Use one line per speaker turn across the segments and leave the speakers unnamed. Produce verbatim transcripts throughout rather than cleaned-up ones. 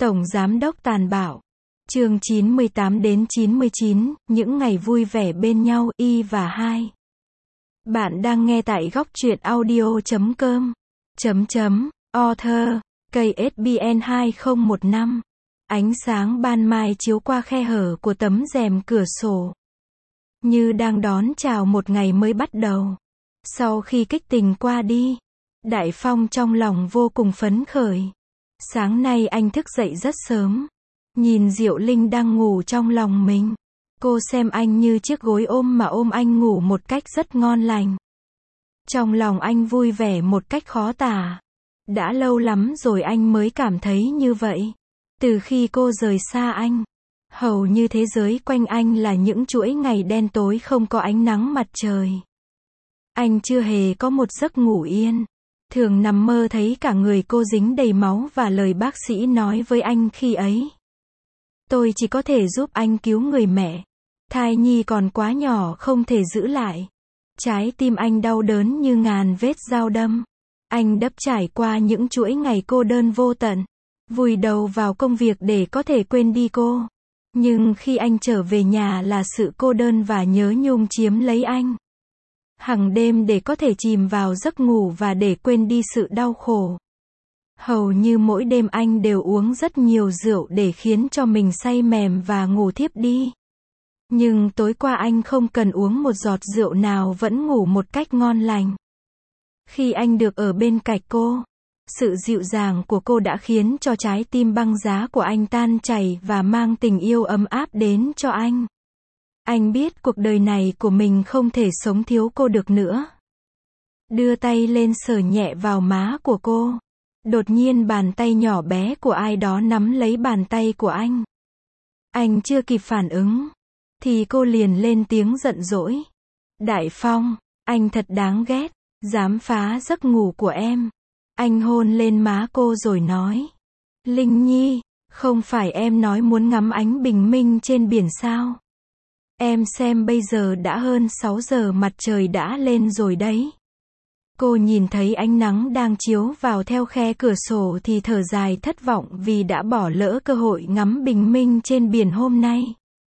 Tổng Giám đốc tàn bạo. Chương chín mươi tám đến chín mươi chín, những ngày vui vẻ bên nhau, y và hai. Bạn đang nghe tại góc truyện audio chấm com. Chấm chấm, author, cây ét bê en hai không một năm. Ánh sáng ban mai chiếu qua khe hở của tấm rèm cửa sổ. Như đang đón chào một ngày mới bắt đầu. Sau khi kích tình qua đi, Đại Phong trong lòng vô cùng phấn khởi. Sáng nay anh thức dậy rất sớm. Nhìn Diệu Linh đang ngủ trong lòng mình. Cô xem anh như chiếc gối ôm mà ôm anh ngủ một cách rất ngon lành. Trong lòng anh vui vẻ một cách khó tả. Đã lâu lắm rồi anh mới cảm thấy như vậy. Từ khi cô rời xa anh, hầu như thế giới quanh anh là những chuỗi ngày đen tối không có ánh nắng mặt trời. Anh chưa hề có một giấc ngủ yên. Thường nằm mơ thấy cả người cô dính đầy máu và lời bác sĩ nói với anh khi ấy. Tôi chỉ có thể giúp anh cứu người mẹ. Thai nhi còn quá nhỏ không thể giữ lại. Trái tim anh đau đớn như ngàn vết dao đâm. Anh đắp trải qua những chuỗi ngày cô đơn vô tận. Vùi đầu vào công việc để có thể quên đi cô. Nhưng khi anh trở về nhà là sự cô đơn và nhớ nhung chiếm lấy anh. Hằng đêm để có thể chìm vào giấc ngủ và để quên đi sự đau khổ. Hầu như mỗi đêm anh đều uống rất nhiều rượu để khiến cho mình say mềm và ngủ thiếp đi. Nhưng tối qua anh không cần uống một giọt rượu nào vẫn ngủ một cách ngon lành. Khi anh được ở bên cạnh cô, sự dịu dàng của cô đã khiến cho trái tim băng giá của anh tan chảy và mang tình yêu ấm áp đến cho anh. Anh biết cuộc đời này của mình không thể sống thiếu cô được nữa. Đưa tay lên sờ nhẹ vào má của cô. Đột nhiên bàn tay nhỏ bé của ai đó nắm lấy bàn tay của anh. Anh chưa kịp phản ứng, thì cô liền lên tiếng giận dỗi. Đại Phong, anh thật đáng ghét, dám phá giấc ngủ của em. Anh hôn lên má cô rồi nói. Linh Nhi, không phải em nói muốn ngắm ánh bình minh trên biển sao? Em xem bây giờ đã hơn sáu giờ mặt trời đã lên rồi đấy. Cô nhìn thấy ánh nắng đang chiếu vào theo khe cửa sổ thì thở dài thất vọng vì đã bỏ lỡ cơ hội ngắm bình minh trên biển hôm nay.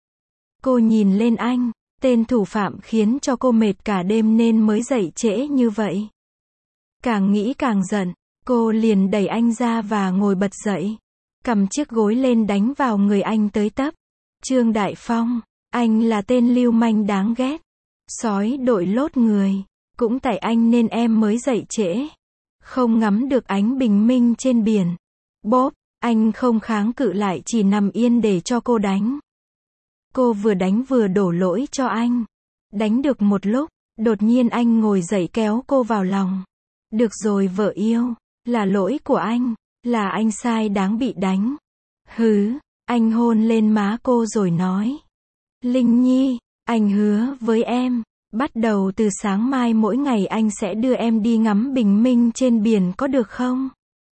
Cô nhìn lên anh, tên thủ phạm khiến cho cô mệt cả đêm nên mới dậy trễ như vậy. Càng nghĩ càng giận, cô liền đẩy anh ra và ngồi bật dậy. Cầm chiếc gối lên đánh vào người anh tới tấp. Trương Đại Phong, anh là tên lưu manh đáng ghét. Sói đội lốt người. Cũng tại anh nên em mới dậy trễ. Không ngắm được ánh bình minh trên biển. Bốp, anh không kháng cự lại chỉ nằm yên để cho cô đánh. Cô vừa đánh vừa đổ lỗi cho anh. Đánh được một lúc, đột nhiên anh ngồi dậy kéo cô vào lòng. Được rồi vợ yêu, là lỗi của anh, là anh sai đáng bị đánh. Hứ, anh hôn lên má cô rồi nói. Linh Nhi, anh hứa với em. Bắt đầu từ sáng mai mỗi ngày anh sẽ đưa em đi ngắm bình minh trên biển có được không?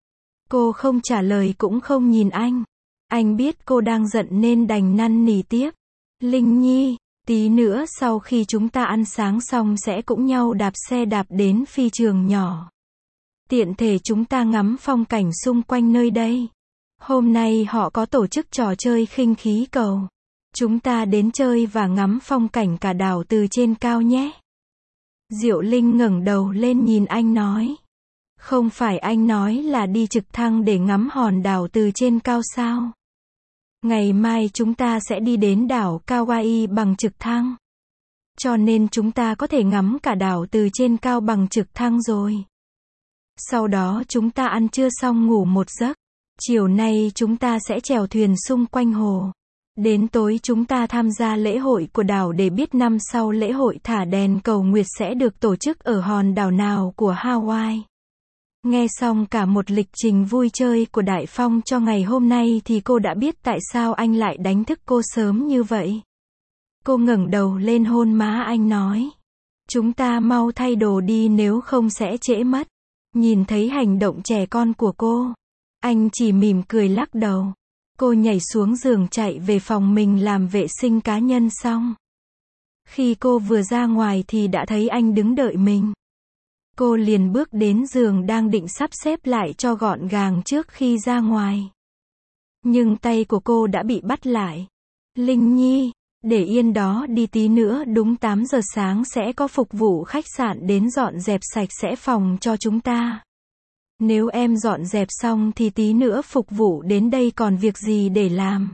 Cô không trả lời cũng không nhìn anh. Anh biết cô đang giận nên đành năn nỉ tiếp. Linh Nhi, tí nữa sau khi chúng ta ăn sáng xong sẽ cũng nhau đạp xe đạp đến phi trường nhỏ. Tiện thể chúng ta ngắm phong cảnh xung quanh nơi đây. Hôm nay họ có tổ chức trò chơi khinh khí cầu. Chúng ta đến chơi và ngắm phong cảnh cả đảo từ trên cao nhé. Diệu Linh ngẩng đầu lên nhìn anh nói. Không phải anh nói là đi trực thăng để ngắm hòn đảo từ trên cao sao? Ngày mai chúng ta sẽ đi đến đảo Kauai bằng trực thăng. Cho nên chúng ta có thể ngắm cả đảo từ trên cao bằng trực thăng rồi. Sau đó chúng ta ăn trưa xong ngủ một giấc. Chiều nay chúng ta sẽ chèo thuyền xung quanh hồ. Đến tối chúng ta tham gia lễ hội của đảo để biết năm sau lễ hội thả đèn cầu nguyệt sẽ được tổ chức ở hòn đảo nào của Hawaii. Nghe xong cả một lịch trình vui chơi của Đại Phong cho ngày hôm nay thì cô đã biết tại sao anh lại đánh thức cô sớm như vậy. Cô ngẩng đầu lên hôn má anh nói. Chúng ta mau thay đồ đi nếu không sẽ trễ mất. Nhìn thấy hành động trẻ con của cô, anh chỉ mỉm cười lắc đầu. Cô nhảy xuống giường chạy về phòng mình làm vệ sinh cá nhân xong. Khi cô vừa ra ngoài thì đã thấy anh đứng đợi mình. Cô liền bước đến giường đang định sắp xếp lại cho gọn gàng trước khi ra ngoài. Nhưng tay của cô đã bị bắt lại. Linh Nhi, để yên đó đi, tí nữa đúng tám giờ sáng sẽ có phục vụ khách sạn đến dọn dẹp sạch sẽ phòng cho chúng ta. Nếu em dọn dẹp xong thì tí nữa phục vụ đến đây còn việc gì để làm?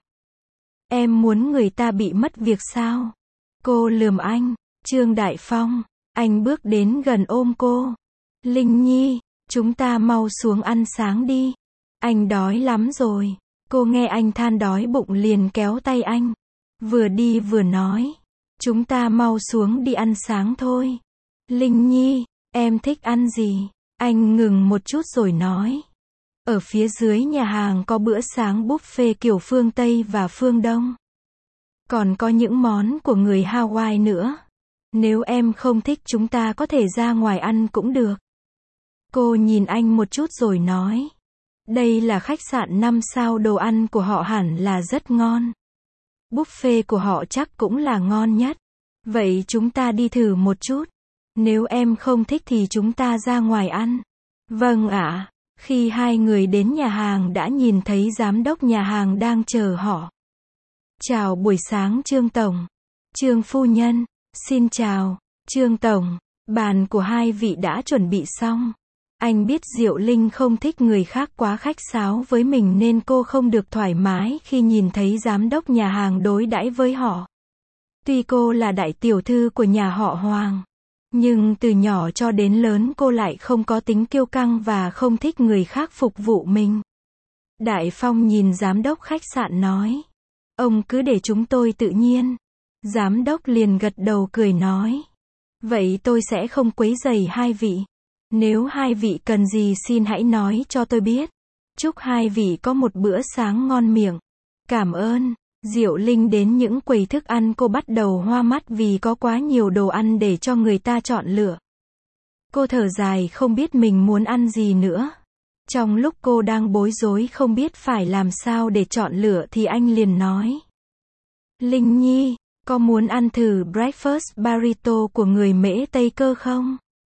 Em muốn người ta bị mất việc sao? Cô lườm anh. Trương Đại Phong, anh bước đến gần ôm cô. Linh Nhi, chúng ta mau xuống ăn sáng đi. Anh đói lắm rồi. Cô nghe anh than đói bụng liền kéo tay anh. Vừa đi vừa nói. Chúng ta mau xuống đi ăn sáng thôi. Linh Nhi, em thích ăn gì? Anh ngừng một chút rồi nói. Ở phía dưới nhà hàng có bữa sáng buffet kiểu phương Tây và phương Đông. Còn có những món của người Hawaii nữa. Nếu em không thích chúng ta có thể ra ngoài ăn cũng được. Cô nhìn anh một chút rồi nói. Đây là khách sạn năm sao, đồ ăn của họ hẳn là rất ngon. Buffet của họ chắc cũng là ngon nhất. Vậy chúng ta đi thử một chút. Nếu em không thích thì chúng ta ra ngoài ăn. Vâng ạ. Khi hai người đến nhà hàng đã nhìn thấy giám đốc nhà hàng đang chờ họ. Chào buổi sáng Trương Tổng. Trương Phu Nhân. Xin chào. Trương Tổng. Bàn của hai vị đã chuẩn bị xong. Anh biết Diệu Linh không thích người khác quá khách sáo với mình nên cô không được thoải mái khi nhìn thấy giám đốc nhà hàng đối đãi với họ. Tuy cô là đại tiểu thư của nhà họ Hoàng, nhưng từ nhỏ cho đến lớn cô lại không có tính kiêu căng và không thích người khác phục vụ mình. Đại Phong nhìn giám đốc khách sạn nói. Ông cứ để chúng tôi tự nhiên. Giám đốc liền gật đầu cười nói. Vậy tôi sẽ không quấy rầy hai vị. Nếu hai vị cần gì xin hãy nói cho tôi biết. Chúc hai vị có một bữa sáng ngon miệng. Cảm ơn. Diệu Linh đến những quầy thức ăn cô bắt đầu hoa mắt vì có quá nhiều đồ ăn để cho người ta chọn lựa. Cô thở dài không biết mình muốn ăn gì nữa. Trong lúc cô đang bối rối không biết phải làm sao để chọn lựa thì anh liền nói. Linh Nhi, có muốn ăn thử breakfast burrito của người Mễ Tây Cơ không?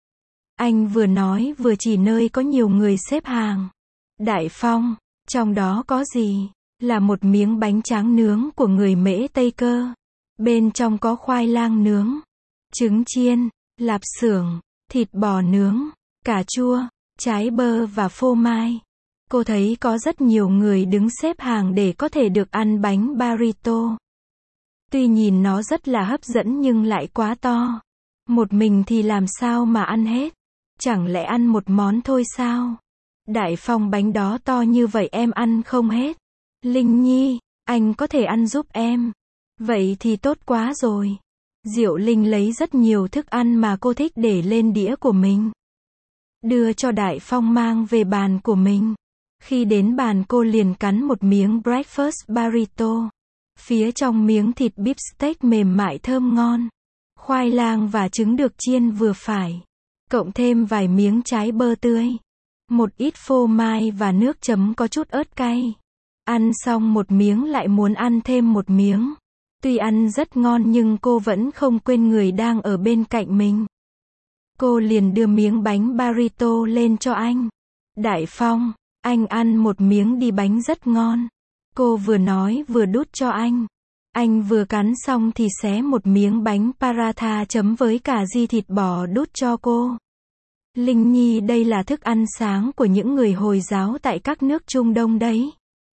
Anh vừa nói vừa chỉ nơi có nhiều người xếp hàng. Đại Phong, trong đó có gì? Là một miếng bánh tráng nướng của người Mễ Tây Cơ. Bên trong có khoai lang nướng, trứng chiên, lạp xưởng, thịt bò nướng, cà chua, trái bơ và phô mai. Cô thấy có rất nhiều người đứng xếp hàng để có thể được ăn bánh burrito. Tuy nhìn nó rất là hấp dẫn nhưng lại quá to. Một mình thì làm sao mà ăn hết? Chẳng lẽ ăn một món thôi sao? Đại Phong, bánh đó to như vậy em ăn không hết. Linh Nhi, anh có thể ăn giúp em. Vậy thì tốt quá rồi. Diệu Linh lấy rất nhiều thức ăn mà cô thích để lên đĩa của mình. Đưa cho Đại Phong mang về bàn của mình. Khi đến bàn cô liền cắn một miếng breakfast burrito. Phía trong miếng thịt beef steak mềm mại thơm ngon. Khoai lang và trứng được chiên vừa phải. Cộng thêm vài miếng trái bơ tươi. Một ít phô mai và nước chấm có chút ớt cay. Ăn xong một miếng lại muốn ăn thêm một miếng. Tuy ăn rất ngon nhưng cô vẫn không quên người đang ở bên cạnh mình. Cô liền đưa miếng bánh burrito lên cho anh. Đại Phong, anh ăn một miếng đi, bánh rất ngon. Cô vừa nói vừa đút cho anh. Anh vừa cắn xong thì xé một miếng bánh paratha chấm với cà ri thịt bò đút cho cô. Linh Nhi, đây là thức ăn sáng của những người Hồi giáo tại các nước Trung Đông đấy.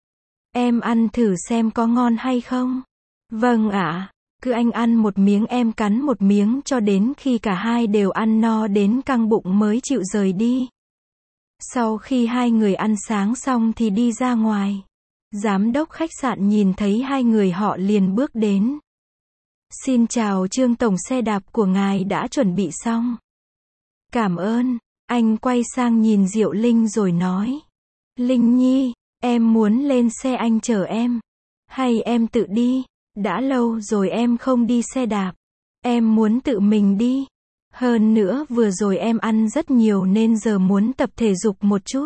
Em ăn thử xem có ngon hay không? Vâng ạ. Cứ anh ăn một miếng em cắn một miếng cho đến khi cả hai đều ăn no đến căng bụng mới chịu rời đi. Sau khi hai người ăn sáng xong thì đi ra ngoài. Giám đốc khách sạn nhìn thấy hai người họ liền bước đến. Xin chào Trương Tổng, xe đạp của ngài đã chuẩn bị xong. Cảm ơn. Anh quay sang nhìn Diệu Linh rồi nói. Linh Nhi, em muốn lên xe anh chở em. Hay em tự đi? Đã lâu rồi em không đi xe đạp. Em muốn tự mình đi. Hơn nữa vừa rồi em ăn rất nhiều nên giờ muốn tập thể dục một chút.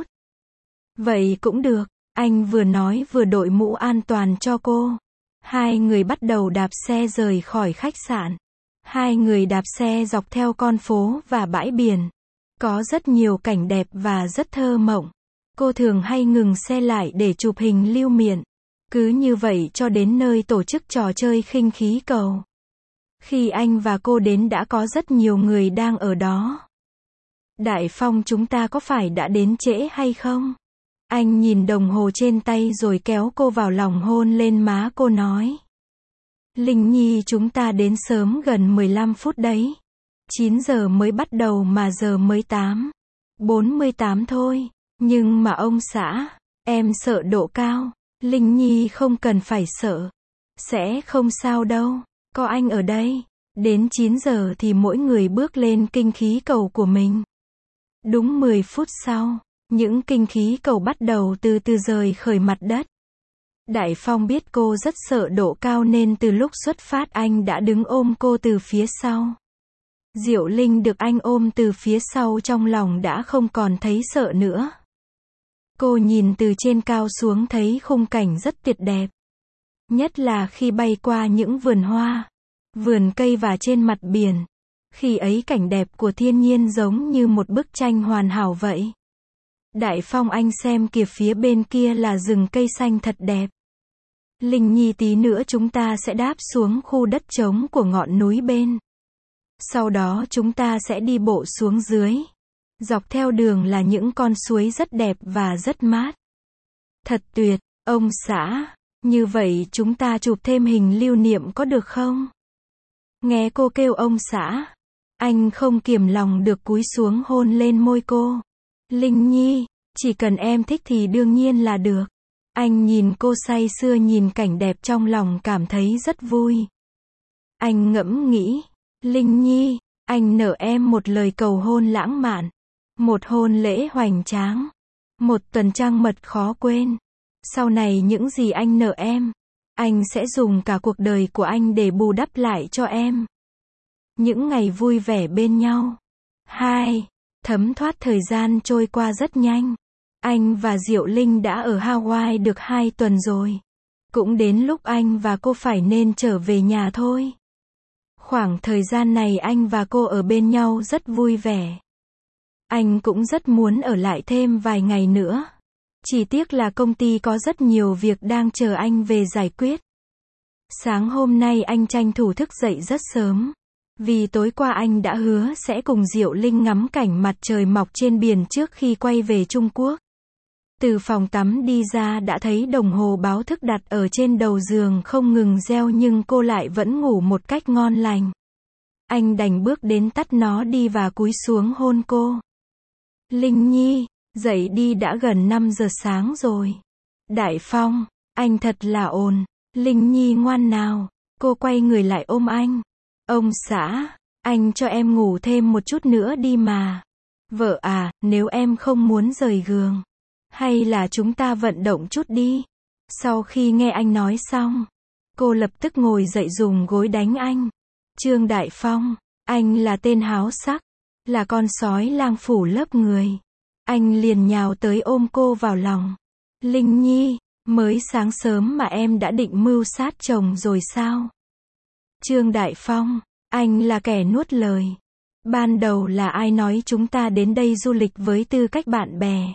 Vậy cũng được. Anh vừa nói vừa đội mũ an toàn cho cô. Hai người bắt đầu đạp xe rời khỏi khách sạn. Hai người đạp xe dọc theo con phố và bãi biển. Có rất nhiều cảnh đẹp và rất thơ mộng. Cô thường hay ngừng xe lại để chụp hình lưu niệm. Cứ như vậy cho đến nơi tổ chức trò chơi khinh khí cầu. Khi anh và cô đến đã có rất nhiều người đang ở đó. Đại Phong, chúng ta có phải đã đến trễ hay không? Anh nhìn đồng hồ trên tay rồi kéo cô vào lòng hôn lên má cô nói. Linh Nhi, chúng ta đến sớm gần mười lăm phút đấy. chín giờ mới bắt đầu mà giờ mới tám. bốn mươi tám thôi. Nhưng mà ông xã, em sợ độ cao. Linh Nhi không cần phải sợ. Sẽ không sao đâu. Có anh ở đây. Đến chín giờ thì mỗi người bước lên kinh khí cầu của mình. Đúng mười phút sau, những kinh khí cầu bắt đầu từ từ rời khởi mặt đất. Đại Phong biết cô rất sợ độ cao nên từ lúc xuất phát anh đã đứng ôm cô từ phía sau. Diệu Linh được anh ôm từ phía sau trong lòng đã không còn thấy sợ nữa. Cô nhìn từ trên cao xuống thấy khung cảnh rất tuyệt đẹp. Nhất là khi bay qua những vườn hoa, vườn cây và trên mặt biển. Khi ấy cảnh đẹp của thiên nhiên giống như một bức tranh hoàn hảo vậy. Đại Phong, anh xem kìa, phía bên kia là rừng cây xanh thật đẹp. Linh Nhi, tí nữa chúng ta sẽ đáp xuống khu đất trống của ngọn núi bên. Sau đó chúng ta sẽ đi bộ xuống dưới. Dọc theo đường là những con suối rất đẹp và rất mát. Thật tuyệt, ông xã. Như vậy chúng ta chụp thêm hình lưu niệm có được không? Nghe cô kêu ông xã, anh không kiềm lòng được cúi xuống hôn lên môi cô. Linh Nhi, chỉ cần em thích thì đương nhiên là được. Anh nhìn cô say sưa nhìn cảnh đẹp trong lòng cảm thấy rất vui. Anh ngẫm nghĩ, Linh Nhi, anh nợ em một lời cầu hôn lãng mạn. Một hôn lễ hoành tráng. Một tuần trăng mật khó quên. Sau này những gì anh nợ em, anh sẽ dùng cả cuộc đời của anh để bù đắp lại cho em. Những ngày vui vẻ bên nhau. Hai. Thấm thoát thời gian trôi qua rất nhanh. Anh và Diệu Linh đã ở Hawaii được hai tuần rồi. Cũng đến lúc anh và cô phải nên trở về nhà thôi. Khoảng thời gian này anh và cô ở bên nhau rất vui vẻ. Anh cũng rất muốn ở lại thêm vài ngày nữa. Chỉ tiếc là công ty có rất nhiều việc đang chờ anh về giải quyết. Sáng hôm nay anh tranh thủ thức dậy rất sớm. Vì tối qua anh đã hứa sẽ cùng Diệu Linh ngắm cảnh mặt trời mọc trên biển trước khi quay về Trung Quốc. Từ phòng tắm đi ra đã thấy đồng hồ báo thức đặt ở trên đầu giường không ngừng reo nhưng cô lại vẫn ngủ một cách ngon lành. Anh đành bước đến tắt nó đi và cúi xuống hôn cô. Linh Nhi, dậy đi, đã gần năm giờ sáng rồi. Đại Phong, anh thật là ồn. Linh Nhi ngoan nào. Cô quay người lại ôm anh. Ông xã, anh cho em ngủ thêm một chút nữa đi mà. Vợ à, nếu em không muốn rời giường, hay là chúng ta vận động chút đi. Sau khi nghe anh nói xong, cô lập tức ngồi dậy dùng gối đánh anh. Trương Đại Phong, anh là tên háo sắc, là con sói lang phủ lớp người. Anh liền nhào tới ôm cô vào lòng. Linh Nhi, mới sáng sớm mà em đã định mưu sát chồng rồi sao? Trương Đại Phong, anh là kẻ nuốt lời. Ban đầu là ai nói chúng ta đến đây du lịch với tư cách bạn bè?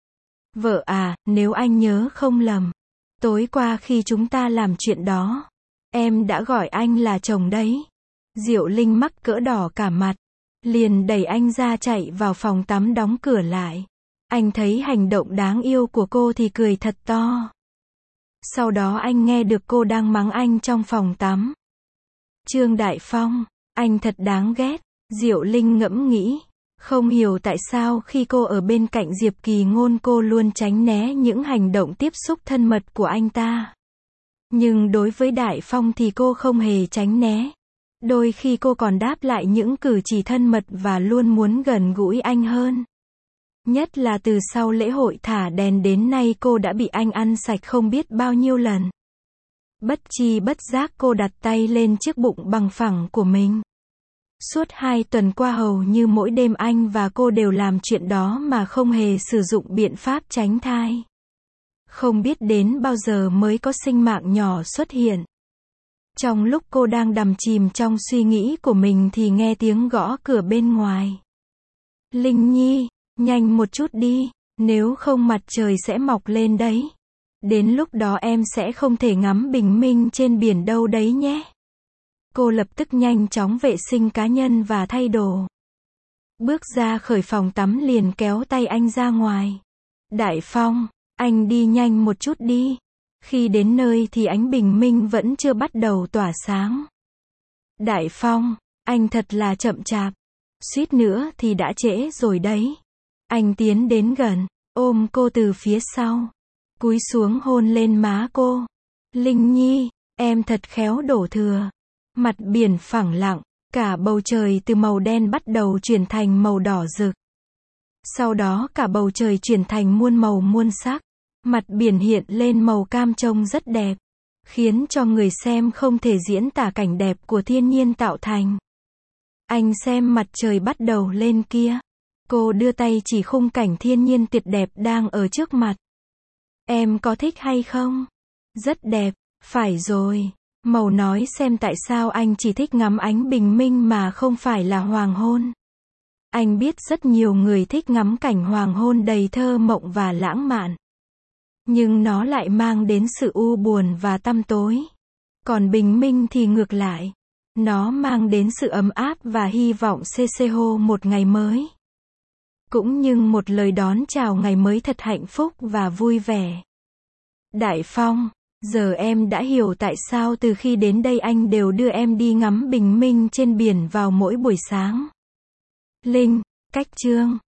Vợ à, nếu anh nhớ không lầm, tối qua khi chúng ta làm chuyện đó, em đã gọi anh là chồng đấy. Diệu Linh mắc cỡ đỏ cả mặt, liền đẩy anh ra chạy vào phòng tắm đóng cửa lại. Anh thấy hành động đáng yêu của cô thì cười thật to. Sau đó anh nghe được cô đang mắng anh trong phòng tắm. Trương Đại Phong, anh thật đáng ghét. Diệu Linh ngẫm nghĩ, không hiểu tại sao khi cô ở bên cạnh Diệp Kỳ Ngôn cô luôn tránh né những hành động tiếp xúc thân mật của anh ta. Nhưng đối với Đại Phong thì cô không hề tránh né. Đôi khi cô còn đáp lại những cử chỉ thân mật và luôn muốn gần gũi anh hơn. Nhất là từ sau lễ hội thả đèn đến nay cô đã bị anh ăn sạch không biết bao nhiêu lần. Bất chi bất giác cô đặt tay lên chiếc bụng bằng phẳng của mình. Suốt hai tuần qua hầu như mỗi đêm anh và cô đều làm chuyện đó mà không hề sử dụng biện pháp tránh thai. Không biết đến bao giờ mới có sinh mạng nhỏ xuất hiện. Trong lúc cô đang đắm chìm trong suy nghĩ của mình thì nghe tiếng gõ cửa bên ngoài. Linh Nhi, nhanh một chút đi, nếu không mặt trời sẽ mọc lên đấy. Đến lúc đó em sẽ không thể ngắm bình minh trên biển đâu đấy nhé. Cô lập tức nhanh chóng vệ sinh cá nhân và thay đồ. Bước ra khỏi phòng tắm liền kéo tay anh ra ngoài. Đại Phong, anh đi nhanh một chút đi. Khi đến nơi thì ánh bình minh vẫn chưa bắt đầu tỏa sáng. Đại Phong, anh thật là chậm chạp. Suýt nữa thì đã trễ rồi đấy. Anh tiến đến gần, ôm cô từ phía sau. Cúi xuống hôn lên má cô. Linh Nhi, em thật khéo đổ thừa. Mặt biển phẳng lặng, cả bầu trời từ màu đen bắt đầu chuyển thành màu đỏ rực. Sau đó cả bầu trời chuyển thành muôn màu muôn sắc. Mặt biển hiện lên màu cam trông rất đẹp, khiến cho người xem không thể diễn tả cảnh đẹp của thiên nhiên tạo thành. Anh xem mặt trời bắt đầu lên kia. Cô đưa tay chỉ khung cảnh thiên nhiên tuyệt đẹp đang ở trước mặt. Em có thích hay không? Rất đẹp, phải rồi. Màu nói xem tại sao anh chỉ thích ngắm ánh bình minh mà không phải là hoàng hôn. Anh biết rất nhiều người thích ngắm cảnh hoàng hôn đầy thơ mộng và lãng mạn. Nhưng nó lại mang đến sự u buồn và tăm tối. Còn bình minh thì ngược lại. Nó mang đến sự ấm áp và hy vọng xê xê hô một ngày mới. Cũng như một lời đón chào ngày mới thật hạnh phúc và vui vẻ. Đại Phong, giờ em đã hiểu tại sao từ khi đến đây anh đều đưa em đi ngắm bình minh trên biển vào mỗi buổi sáng. Linh, cách chương